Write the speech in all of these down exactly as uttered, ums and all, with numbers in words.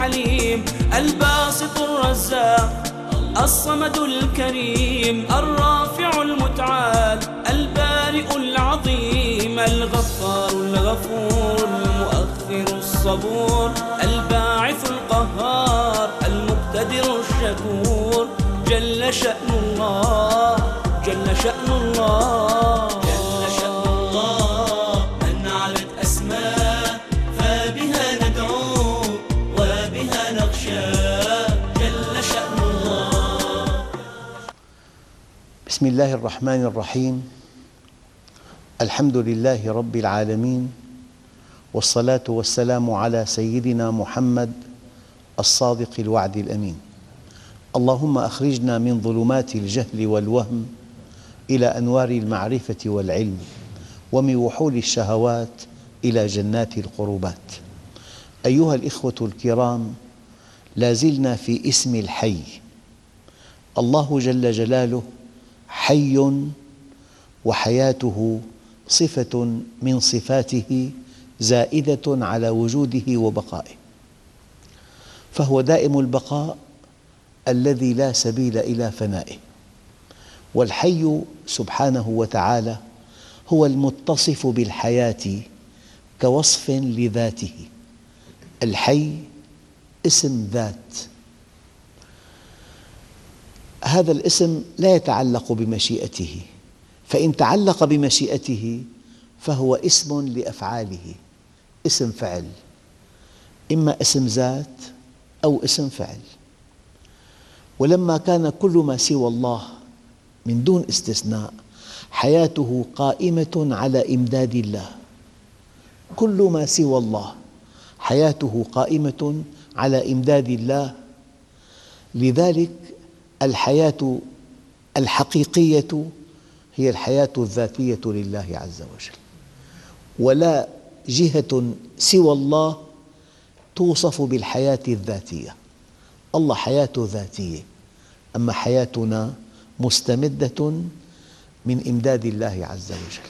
الحليم، الباسط الرزاق الصمد الكريم، الرافع المتعال البارئ العظيم، الغفار الغفور المؤخر الصبور، الباعث القهار المقتدر الشكور. جل شأن الله، جل شأن الله، جل شأن الله من علت أسماء، فبها ندعو وبها نخشى. جل شأن الله. بسم الله الرحمن الرحيم. الحمد لله رب العالمين، والصلاة والسلام على سيدنا محمد الصادق الوعد الأمين. اللهم أخرجنا من ظلمات الجهل والوهم إلى أنوار المعرفة والعلم، ومن وحول الشهوات إلى جنات القربات. أيها الإخوة الكرام، لا زلنا في اسم الحي. الله جل جلاله حي، وحياته صفة من صفاته زائدة على وجوده وبقائه، فهو دائم البقاء الذي لا سبيل إلى فنائه. والحي سبحانه وتعالى هو المتصف بالحياة كوصف لذاته. الحي اسم ذات، هذا الاسم لا يتعلق بمشيئته، فإن تعلق بمشيئته فهو اسم لأفعاله، اسم فعل، إما اسم ذات أو اسم فعل. ولما كان كل ما سوى الله من دون استثناء حياته قائمة على إمداد الله، كل ما سوى الله حياته قائمة على إمداد الله، لذلك الحياة الحقيقية هي الحياة الذاتية لله عز وجل، ولا جهة سوى الله توصف بالحياة الذاتية. الله حياته ذاتية، أما حياتنا مستمدة من إمداد الله عز وجل.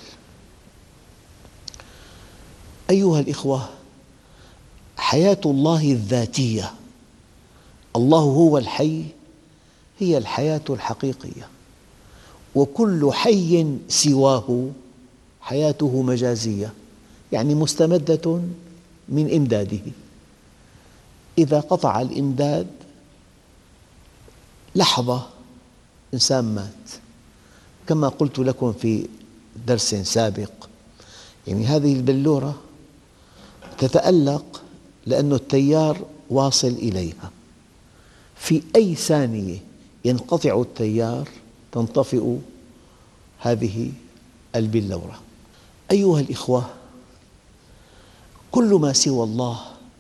أيها الإخوة، حياة الله الذاتية، الله هو الحي، هي الحياة الحقيقية، وكل حي سواه حياته مجازية، يعني مستمدة من إمداده. إذا قطع الإمداد لحظة إنسان مات، كما قلت لكم في درس سابق، يعني هذه البلورة تتألق لأن التيار واصل إليها، في أي ثانية ينقطع التيار تنطفئ هذه البلورة. أيها الإخوة، كل ما سوى الله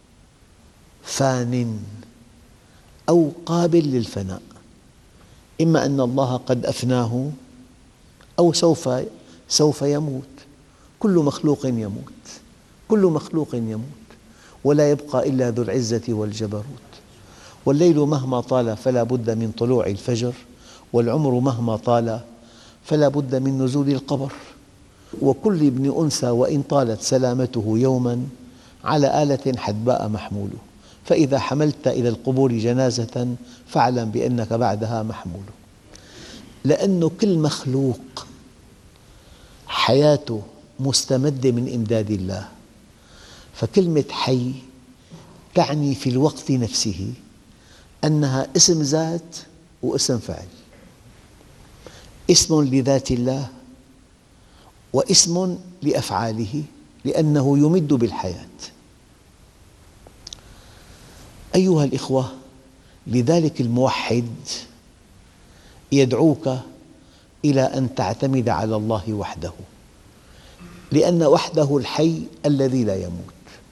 فان أو قابل للفناء، إما أن الله قد أفناه أو سوف سوف يموت. كل مخلوق يموت، كل مخلوق يموت، ولا يبقى إلا ذو العزة والجبروت. والليل مهما طال فلا بد من طلوع الفجر، والعمر مهما طال فلا بد من نزول القبر. وكل ابن أنثى وإن طالت سلامته يوما على آلة حدباء محموله، فإذا حملت إلى القبور جنازة فاعلم بأنك بعدها محمول. لأن كل مخلوق حياته مستمدة من إمداد الله، فكلمة حي تعني في الوقت نفسه أنها اسم ذات واسم فعل، اسم لذات الله واسم لأفعاله، لأنه يمد بالحياة. أيها الإخوة، لذلك الموحد يدعوك إلى أن تعتمد على الله وحده، لأن وحده الحي الذي لا يموت.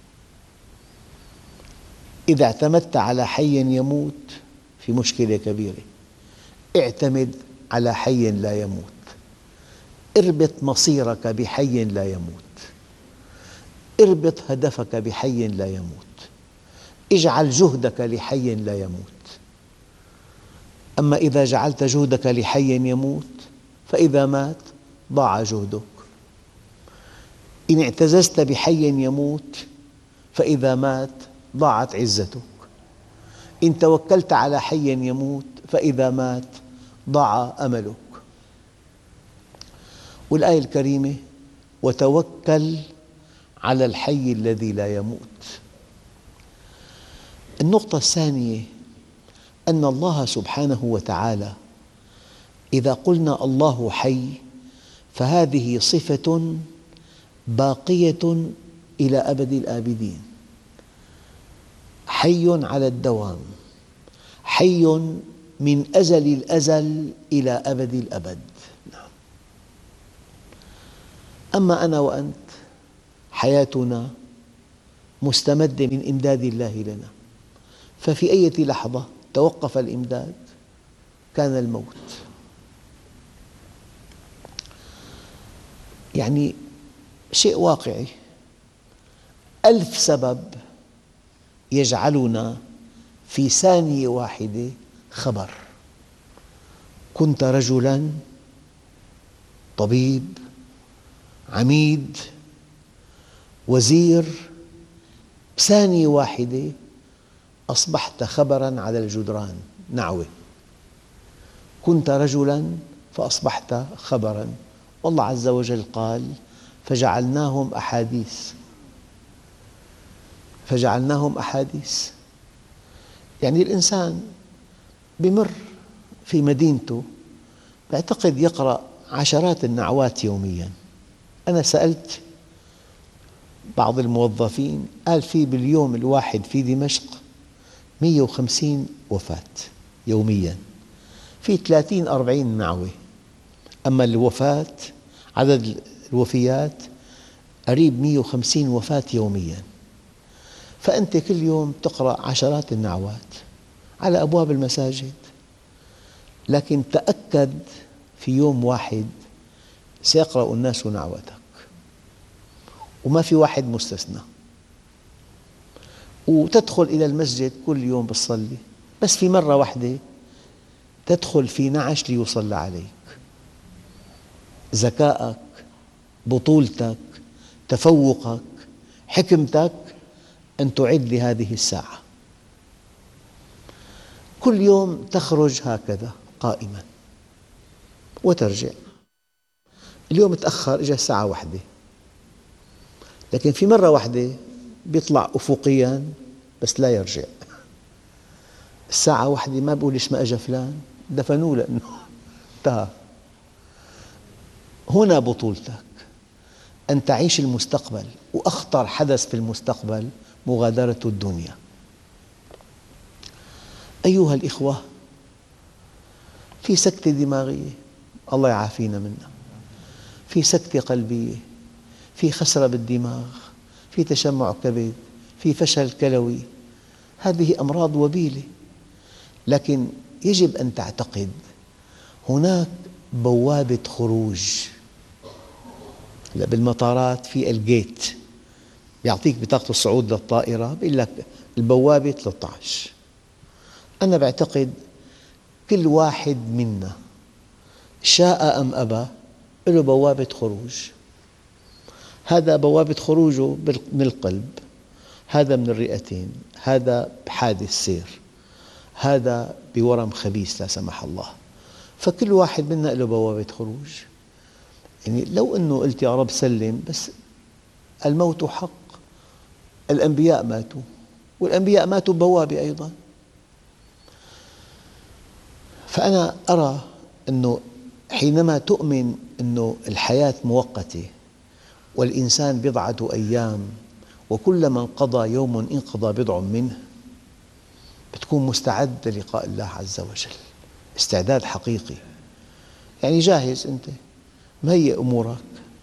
إذا اعتمدت على حي يموت في مشكلة كبيرة. اعتمد على حي لا يموت، اربط مصيرك بحي لا يموت، اربط هدفك بحي لا يموت، اجعل جهدك لحي لا يموت. أما إذا جعلت جهدك لحي يموت فإذا مات ضاع جهدك. إن اعتززت بحي يموت فإذا مات ضاعت عزتك. إن توكلت على حي يموت فإذا مات ضاع أملك. والآية الكريمة: وتوكل على الحي الذي لا يموت. النقطة الثانية أن الله سبحانه وتعالى إذا قلنا الله حي فهذه صفة باقية إلى أبد الآبدين، حي على الدوام، حي من أزل الأزل إلى أبد الأبد. أما أنا وأنت حياتنا مستمدة من إمداد الله لنا، ففي أي لحظة توقف الإمداد كان الموت. يعني شيء واقعي، ألف سبب يجعلنا في ثانية واحدة خبر. كنت رجلاً، طبيب، عميد، وزير، ثانية واحدة أصبحت خبراً على الجدران، نعوة. كنت رجلاً فأصبحت خبراً. والله عز وجل قال: فجعلناهم أحاديث. فجعلناهم أحاديث يعني الإنسان بمر في مدينته يعتقد يقرأ عشرات النعوات يومياً. أنا سألت بعض الموظفين، قال في باليوم الواحد في دمشق مئة وخمسين وفاة يومياً، في ثلاثين أربعين نعوة. أما الوفاة، عدد الوفيات قريب مئة وخمسين وفاة يومياً. فأنت كل يوم تقرأ عشرات النعوات على أبواب المساجد، لكن تأكد في يوم واحد سيقرأ الناس نعوتك، وما في واحد مستثنى. وتدخل إلى المسجد كل يوم بتصلي، بس في مرة واحدة تدخل في نعش ليصلى عليك. ذكائك، بطولتك، تفوقك، حكمتك أن تعد لهذه الساعة. كل يوم تخرج هكذا قائماً وترجع. اليوم تأخر، إجا الساعة واحدة، لكن في مرة واحدة بيطلع أفقياً بس لا يرجع. الساعة واحدة ما بقول ليش ما أجا فلان، دفنوه لأنه انتهى. هنا بطولتك أن تعيش المستقبل، وأخطر حدث في المستقبل مغادرة الدنيا. أيها الإخوة، في سكتة دماغية الله يعافينا منها، في سكتة قلبية، في خسرة بالدماغ، في تشمع كبد، في فشل كلوي. هذه أمراض وبيلة، لكن يجب أن تعتقد هناك بوابة خروج. بالمطارات في الجيت يعطيك بطاقة الصعود للطائرة، بيقول لك البوابة ثلاثة عشر. أنا بعتقد كل واحد منا شاء أم أبى له بوابة خروج. هذا بوابة خروجه من القلب، هذا من الرئتين، هذا بحادث سير، هذا بورم خبيث لا سمح الله. فكل واحد منا له بوابة خروج. يعني لو أنه قلت يا رب سلم، بس الموت حق. الأنبياء ماتوا، والأنبياء ماتوا ببوابة أيضاً. فأنا أرى أنه حينما تؤمن أن الحياة مؤقتة والإنسان بضعة أيام، وكلما انقضى يوم انقضى بضع منه، بتكون مستعد للقاء الله عز وجل استعداد حقيقي. يعني جاهز، أنت مهيئ أمورك،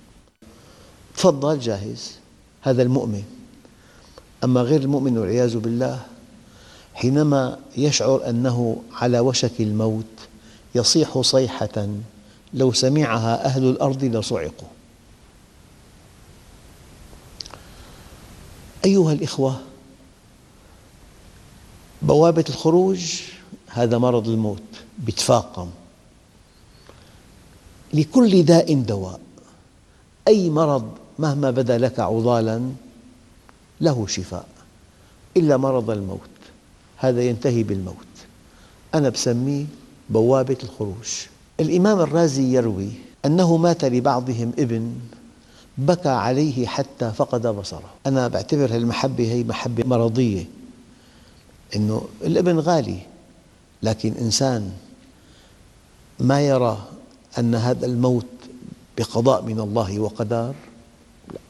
تفضل جاهز. هذا المؤمن. أما غير المؤمن والعياذ بالله، حينما يشعر أنه على وشك الموت يصيح صيحة لو سمعها أهل الأرض لصعقوا. أيها الإخوة، بوابة الخروج هذا مرض الموت يتفاقم. لكل داء دواء. أي مرض مهما بدا لك عضالاً له شفاء، إلا مرض الموت. هذا ينتهي بالموت. أنا بسميه بوابة الخروج. الإمام الرازي يروي أنه مات لبعضهم ابن بكى عليه حتى فقد بصره. أنا بعتبر هالمحبة هي محبة مرضية، إنه الابن غالي، لكن إنسان ما يرى أن هذا الموت بقضاء من الله وقدر، لا.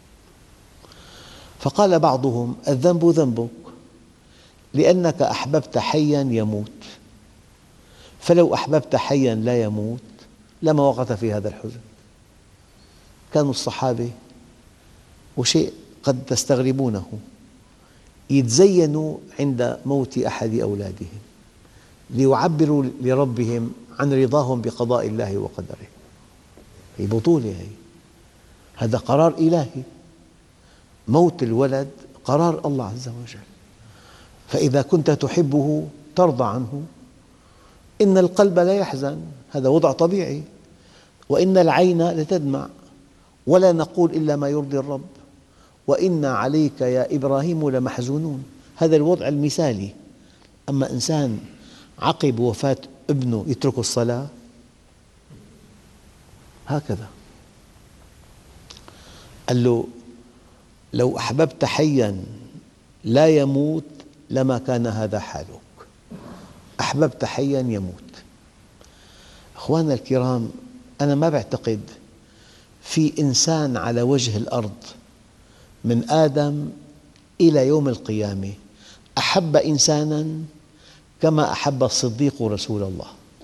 فقال بعضهم: الذنب ذنبك لأنك أحببت حياً يموت، فلو أحببت حياً لا يموت لما وقعت في هذا الحزن. كانوا الصحابة، وشيء قد تستغربونه، يتزينوا عند موت أحد أولادهم ليعبروا لربهم عن رضاهم بقضاء الله وقدره. هي بطولة، هي هذا قرار إلهي. موت الولد قرار الله عز وجل، فإذا كنت تحبه ترضى عنه. إن القلب لا يحزن، هذا وضع طبيعي، وإن العين لتدمع، ولا نقول إلا ما يرضي الرب، وإنا عليك يا إبراهيم لمحزونون. هذا الوضع المثالي. أما إنسان عقب وفاة ابنه يترك الصلاة، هكذا. قال له: لو أحببت حياً لا يموت لما كان هذا حالك. أحببت حياً يموت. أخواننا الكرام، أنا ما بعتقد في إنسان على وجه الأرض من آدم إلى يوم القيامة أحب إنساناً كما أحب الصديق رسول الله.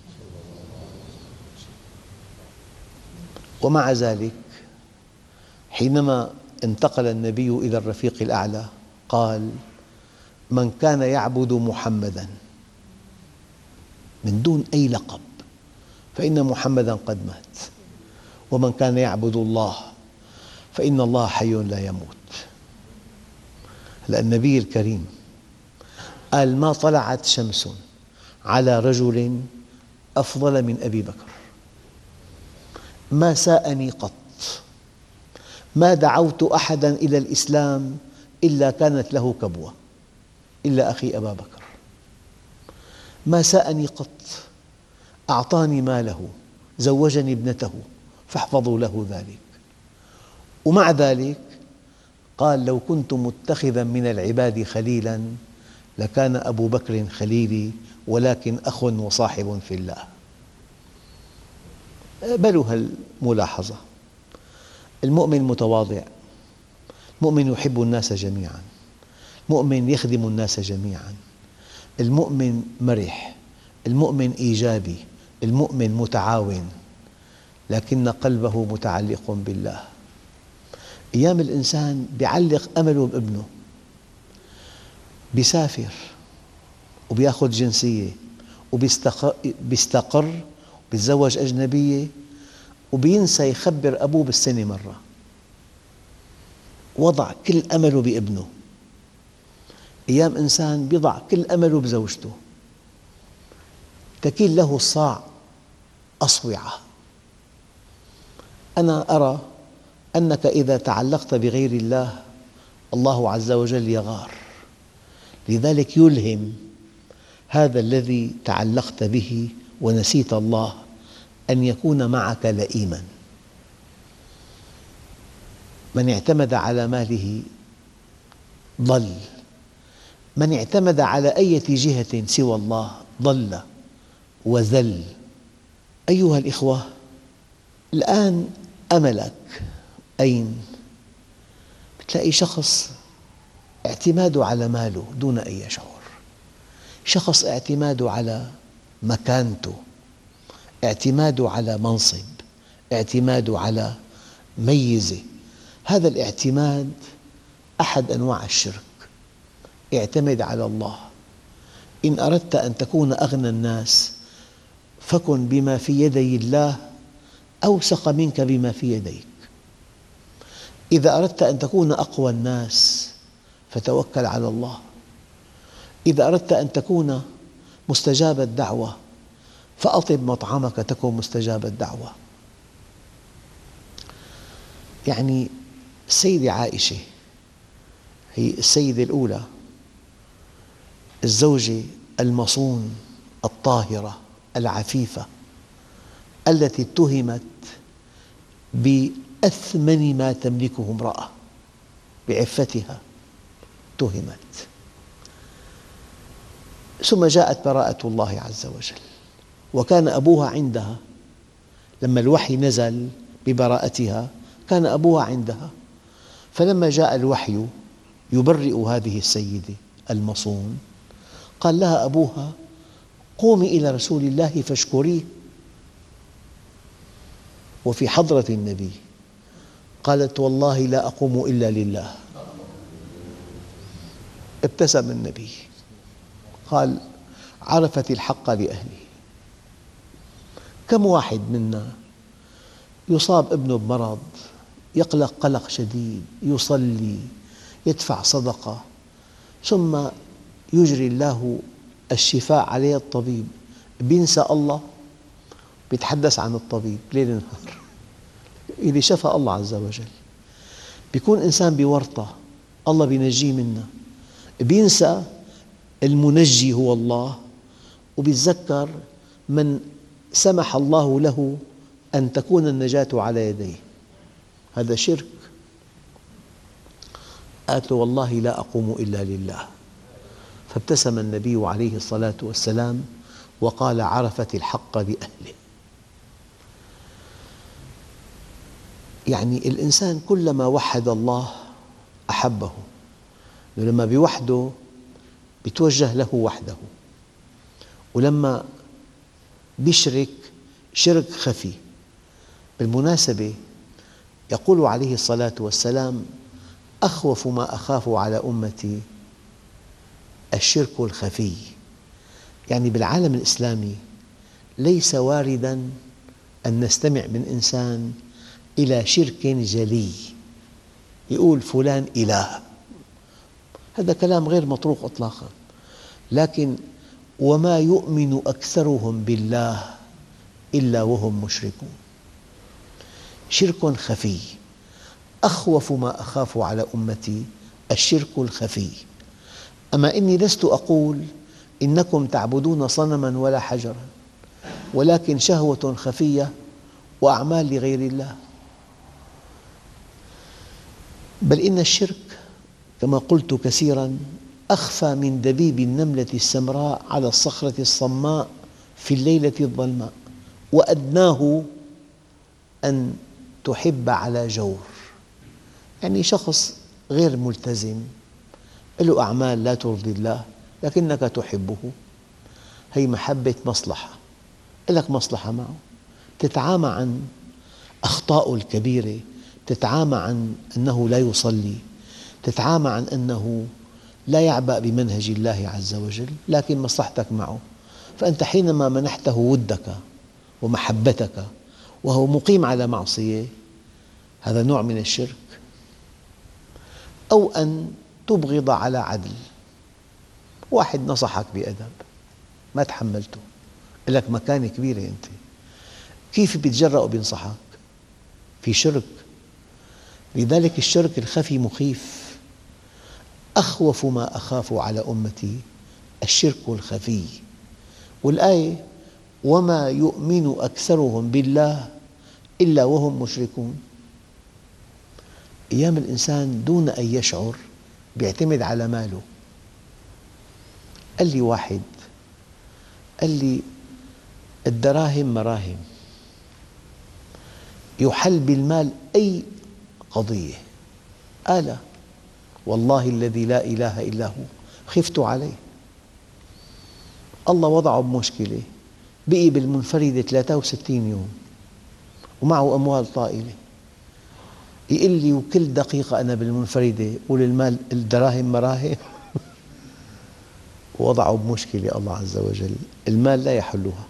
ومع ذلك حينما انتقل النبي إلى الرفيق الأعلى قال: من كان يعبد محمداً، من دون أي لقب، فإن محمداً قد مات، ومن كان يعبد الله فإن الله حي لا يموت. هلأ النبي الكريم قال: ما طلعت شمس على رجل أفضل من أبي بكر، ما ساءني قط، ما دعوت أحداً إلى الإسلام إلا كانت له كبوة، إلا أخي أبا بكر. ما ساءني قط، أعطاني ماله، زوجني ابنته، فاحفظوا له ذلك. ومع ذلك قال: لو كنت متخذاً من العباد خليلاً لكان أبو بكر خليلي، ولكن أخ وصاحب في الله. بلوا هالملاحظة. المؤمن متواضع، المؤمن يحب الناس جميعاً، المؤمن يخدم الناس جميعاً، المؤمن مرح، المؤمن إيجابي، المؤمن متعاون، لكن قلبه متعلق بالله. أيام الإنسان يعلق أمله بابنه، بيسافر وبيأخذ جنسية وبيستقر وبيتزوج أجنبية وبينسى يخبر أبوه بالسنة مرة، وضع كل أمله بابنه. أيام إنسان يضع كل أمله بزوجته، تكيل له الصاع أصوعة. أنا أرى أنك إذا تعلقت بغير الله الله عز وجل يغار، لذلك يلهم هذا الذي تعلقت به ونسيت الله أن يكون معك لئيماً. من اعتمد على ماله ضل، من اعتمد على أي جهة سوى الله ضل وذل. أيها الإخوة، الآن أملك أين؟ تلاقي شخص اعتماده على ماله دون أن يشعر، شخص اعتماده على مكانته، اعتماده على منصب، اعتماده على ميزة. هذا الاعتماد أحد أنواع الشرك. اعتمد على الله. إن أردت أن تكون أغنى الناس فكن بما في يدي الله أوثق منك بما في يديك. إذا أردت أن تكون أقوى الناس فتوكل على الله. إذا أردت أن تكون مستجاب الدعوة فأطب مطعمك تكن مستجاب الدعوة. يعني السيدة عائشة هي السيدة الأولى الزوجة المصون الطاهرة العفيفة التي اتهمت بأثمن ما تملكه امرأة، بعفتها اتهمت، ثم جاءت براءة الله عز وجل، وكان أبوها عندها لما الوحي نزل ببراءتها، كان أبوها عندها، فلما جاء الوحي يبرئ هذه السيدة المصون قال لها أبوها: قومي إلى رسول الله فاشكريه، وفي حضرة النبي. قالت: والله لا أقوم إلا لله. ابتسم النبي قال: عرفت الحق لأهله. كم واحد منا يصاب ابنه بمرض، يقلق قلق شديد، يصلي، يدفع صدقة، ثم يجري الله الشفاء عليه الطبيب، بينسى الله، بيتحدث عن الطبيب ليل نهار. إذا شفى الله عز وجل. بيكون إنسان بورطة الله بينجيه منها، بينسى المنجي هو الله، وبيتذكر من سمح الله له أن تكون النجاة على يديه. هذا شرك. قالت له: والله لا أقوم إلا لله. فابتسم النبي عليه الصلاة والسلام وقال: عرفت الحق لأهله. يعني الإنسان كلما وحد الله أحبه، لما بيوحده بيتوجه له وحده، ولما بيشرك شرك خفي. بالمناسبة يقول عليه الصلاة والسلام: أخوف ما أخاف على أمتي الشرك الخفي. يعني بالعالم الإسلامي ليس وارداً أن نستمع من إنسان إلى شرك جلي يقول فلان إله، هذا كلام غير مطروق إطلاقاً. لكن وما يؤمن أكثرهم بالله إلا وهم مشركون، شرك خفي. أخوف ما أخاف على أمتي الشرك الخفي. أما إني لست أقول إنكم تعبدون صنماً ولا حجراً، ولكن شهوة خفية وأعمال لغير الله. بل إن الشرك كما قلت كثيراً أخفى من دبيب النملة السمراء على الصخرة الصماء في الليلة الظلماء، وأدناه أن تحب على جور. يعني شخص غير ملتزم، له أعمال لا ترضي الله، لكنك تحبه، هي محبة مصلحة، لك مصلحة معه، تتعامى عن أخطائه الكبيرة، تتعامى عن أنه لا يصلي، تتعامى عن أنه لا يعبأ بمنهج الله عز وجل، لكن مصلحتك معه. فأنت حينما منحته ودك ومحبتك وهو مقيم على معصية، هذا نوع من الشرك. أو أن تبغض على عدل، واحد نصحك بأدب ما تحملته، لك مكانة كبيرة أنت، كيف بيتجرأ وبينصحك؟ في شرك. لذلك الشرك الخفي مخيف. أخوف ما أخاف على أمتي الشرك الخفي. والآية: وما يؤمن أكثرهم بالله إلا وهم مشركون. أيام الإنسان دون أن يشعر يعتمد على ماله. قال لي واحد، قال لي: الدراهم مراهم، يحل بالمال أي قضية. آلة، والله الذي لا إله إلا هو خفت عليه. الله وضعه بمشكلة، بقي بالمنفردة ثلاثة وستين يوم ومعه أموال طائلة، يقول لي وكل دقيقة أنا بالمنفردة قول المال الدراهم مراهم. وضعه بمشكلة الله عز وجل، المال لا يحلها.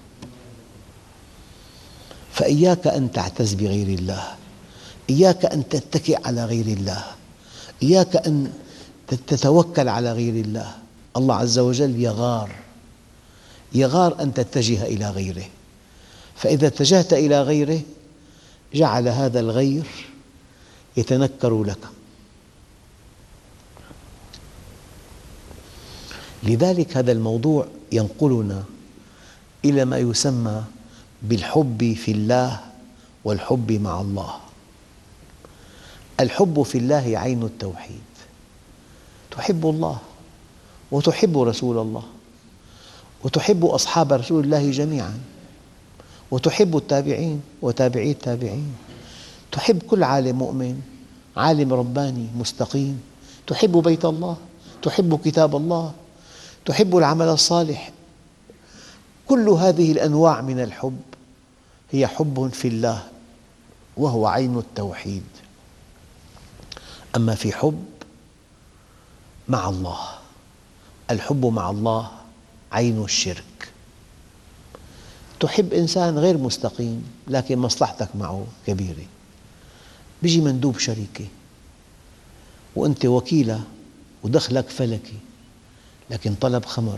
فإياك أن تعتز بغير الله، إياك أن تتكئ على غير الله، إياك أن تتوكل على غير الله. الله عز وجل يغار، يغار أن تتجه إلى غيره، فإذا اتجهت إلى غيره جعل هذا الغير يتنكر لك. لذلك هذا الموضوع ينقلنا إلى ما يسمى بالحب في الله والحب مع الله. الحب في الله عين التوحيد، تحب الله وتحب رسول الله وتحب أصحاب رسول الله جميعاً وتحب التابعين وتابعي التابعين، تحب كل عالم مؤمن، عالم رباني مستقيم، تحب بيت الله، تحب كتاب الله، تحب العمل الصالح. كل هذه الأنواع من الحب هي حب في الله وهو عين التوحيد. أما في حب مع الله، الحب مع الله عين الشرك. تحب إنسان غير مستقيم لكن مصلحتك معه كبيرة، بيجي مندوب شركة وأنت وكيله ودخلك فلكي لكن طلب خمر،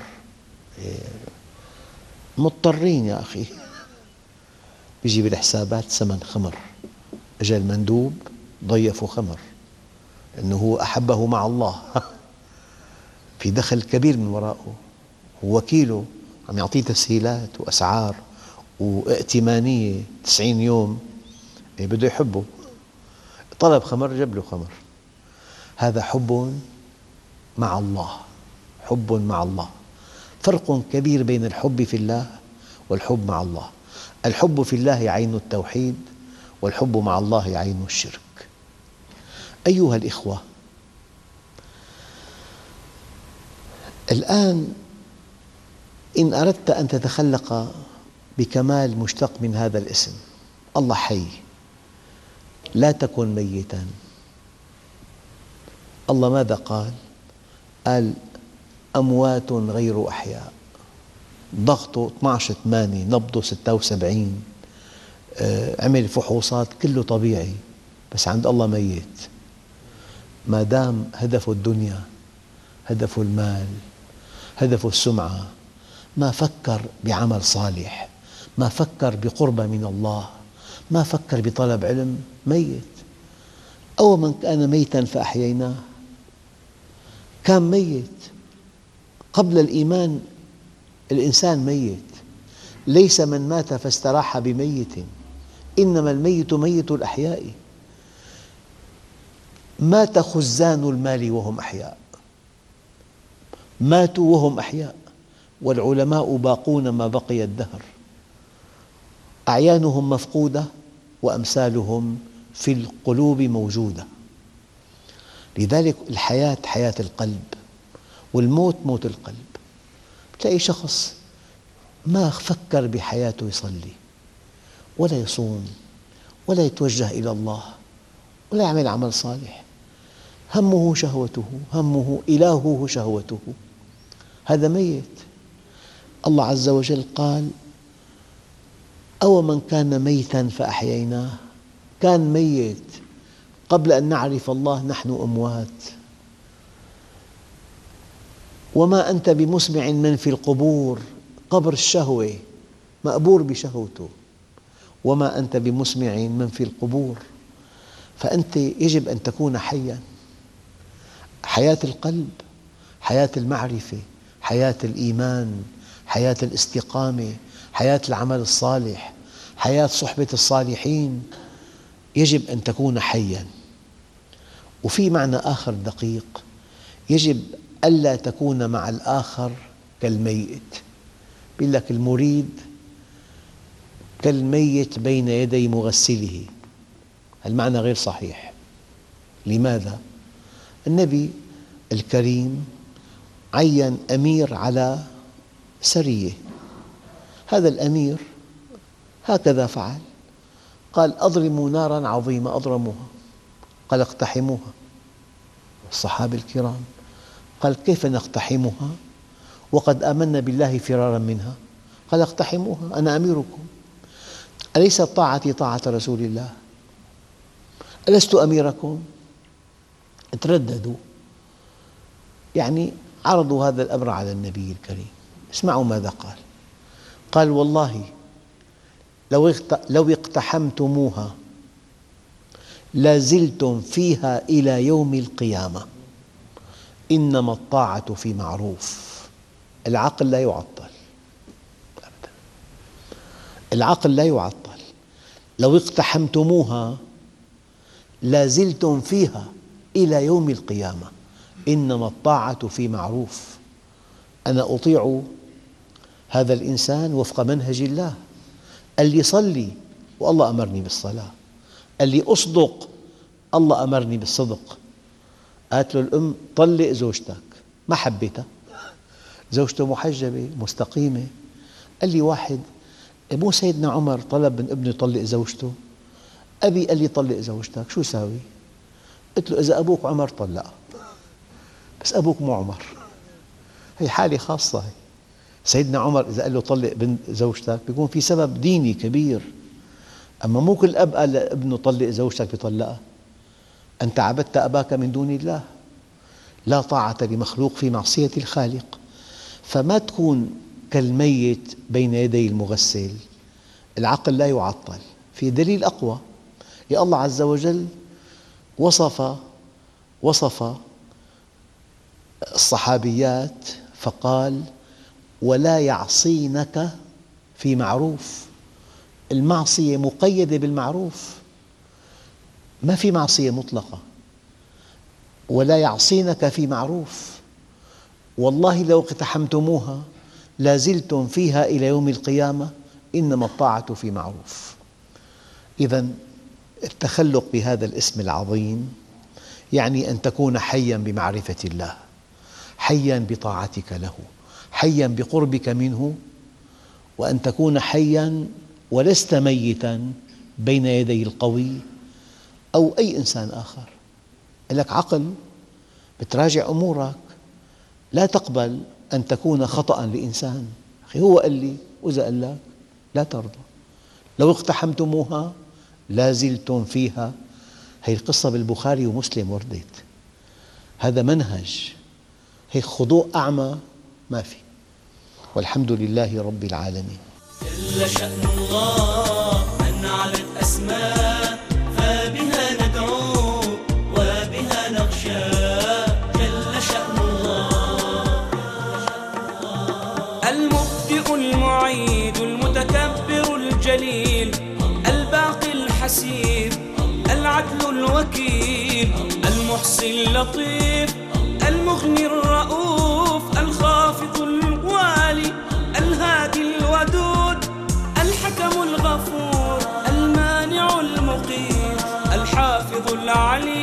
مضطرين يا أخي، بيجي بالحسابات ثمن خمر، أجا المندوب ضيفه خمر لأنه هو أحبه مع الله في دخل كبير من وراءه، هو وكيله عم يعطيه تسهيلات وأسعار وائتمانية تسعين يوم، بده يحبه، طلب خمر جاب له خمر. هذا حب مع الله، حب مع الله. فرق كبير بين الحب في الله والحب مع الله. الحب في الله عين التوحيد والحب مع الله عين الشرك. أيها الإخوة، الآن إن أردت أن تتخلق بكمال مشتق من هذا الاسم، الله حي، لا تكن ميتاً. الله ماذا قال؟ قال أموات غير أحياء، ضغطه اثني عشر ثمانية، نبضه ستة وسبعين، عمل فحوصات، كله طبيعي، بس عند الله ميت. ما دام هدفه الدنيا، هدفه المال، هدفه السمعة، ما فكر بعمل صالح، ما فكر بقربة من الله، ما فكر بطلب علم، ميت. أو من كان ميتاً فأحييناه، كان ميت قبل الإيمان. الإنسان ميت، ليس من مات فاستراح بميت، إنما الميت ميت الأحياء. مات خزان المال وهم أحياء، ماتوا وهم أحياء، والعلماء باقون ما بقي الدهر، أعيانهم مفقودة وأمثالهم في القلوب موجودة. لذلك الحياة حياة القلب والموت موت القلب. تلاقي شخص ما فكر بحياته يصلي ولا يصوم ولا يتوجه إلى الله ولا يعمل عمل صالح، همه شهوته، همه إلهه شهوته، هذا ميت. الله عز وجل قال أو من كان ميتاً فأحييناه، كان ميت قبل أن نعرف الله، نحن أموات. وما أنت بمسمع من في القبور، قبر الشهوة مقبور بشهوته، وما أنت بمسمع من في القبور. فأنت يجب أن تكون حياً، حياة القلب، حياة المعرفة، حياة الإيمان، حياة الاستقامة، حياة العمل الصالح، حياة صحبة الصالحين، يجب أن تكون حياً. وفي معنى آخر دقيق، يجب ألا تكون مع الآخر كالميت. يقول لك المريد كالميت بين يدي مغسله، المعنى غير صحيح. لماذا؟ النبي الكريم عين أمير على سرية، هذا الأمير هكذا فعل، قال أضرموا ناراً عظيمة، أضرموها، قال اقتحموها. الصحابة الكرام قال كيف نقتحمها وقد آمنا بالله فرارا منها؟ قال اقتحموها، أنا أميركم، أليست طاعتي طاعة رسول الله؟ ألست أميركم؟ ترددوا، يعني عرضوا هذا الأمر على النبي الكريم. اسمعوا ماذا قال. قال والله لو اقتحمتموها لازلتم فيها إلى يوم القيامة، إنما الطاعة في معروف. العقل لا يعطل أبدا. العقل لا يعطل. لو اقتحمتموها لازلتم فيها إلى يوم القيامة. إنما الطاعة في معروف. أنا أطيع هذا الإنسان وفق منهج الله. قال لي صلي والله أمرني بالصلاة. قال لي أصدق الله أمرني بالصدق. قالت له الأم طلق زوجتك، ما حبيتها، زوجته محجبة مستقيمة. قال لي واحد مو سيدنا عمر طلب من ابنه يطلق زوجته؟ أبي قال لي طلق زوجتك، شو ساوي؟ قلت له إذا أبوك عمر طلقها، بس أبوك مو عمر. هي حالة خاصة. هي سيدنا عمر إذا قال له طلق بنت زوجتك بيكون في سبب ديني كبير، أما مو كل أب قال لابنه طلق زوجتك بيطلقها. أنت عبدت أباك من دون الله. لا طاعة لمخلوق في معصية الخالق. فما تكون كالميت بين يدي المغسل. العقل لا يعطل. في دليل أقوى. يا الله عز وجل وصف وصف الصحابيات فقال ولا يعصينك في معروف. المعصية مقيدة بالمعروف، ما في معصية مطلقة. ولا يعصينك في معروف، والله لو اقتحمتموها لازلتم فيها إلى يوم القيامة. إنما الطاعة في معروف. إذن التخلق بهذا الاسم العظيم يعني أن تكون حياً بمعرفة الله، حياً بطاعتك له، حياً بقربك منه، وأن تكون حياً ولست ميتاً بين يدي القوي أو أي إنسان آخر. لك عقل بتراجع أمورك، لا تقبل أن تكون خطأ لإنسان. أخي هو قال لي وإذا قال لك لا ترضى. لو اقتحمتموها لازلتم فيها. هذه القصة بالبخاري ومسلم وردت. هذا منهج. هيك خضوع أعمى ما في. والحمد لله رب العالمين. جل شأن الله من علت أسماء فبها ندعو وبها نخشى. جل شأن الله المبدئ المعيد المتكبر الجليل الباقي الحسيب العدل الوكيل المحصي اللطيف المغني الرؤوف الخافض الوالي الهادي الودود الحكم الغفور المانع المقيت الحافظ العليم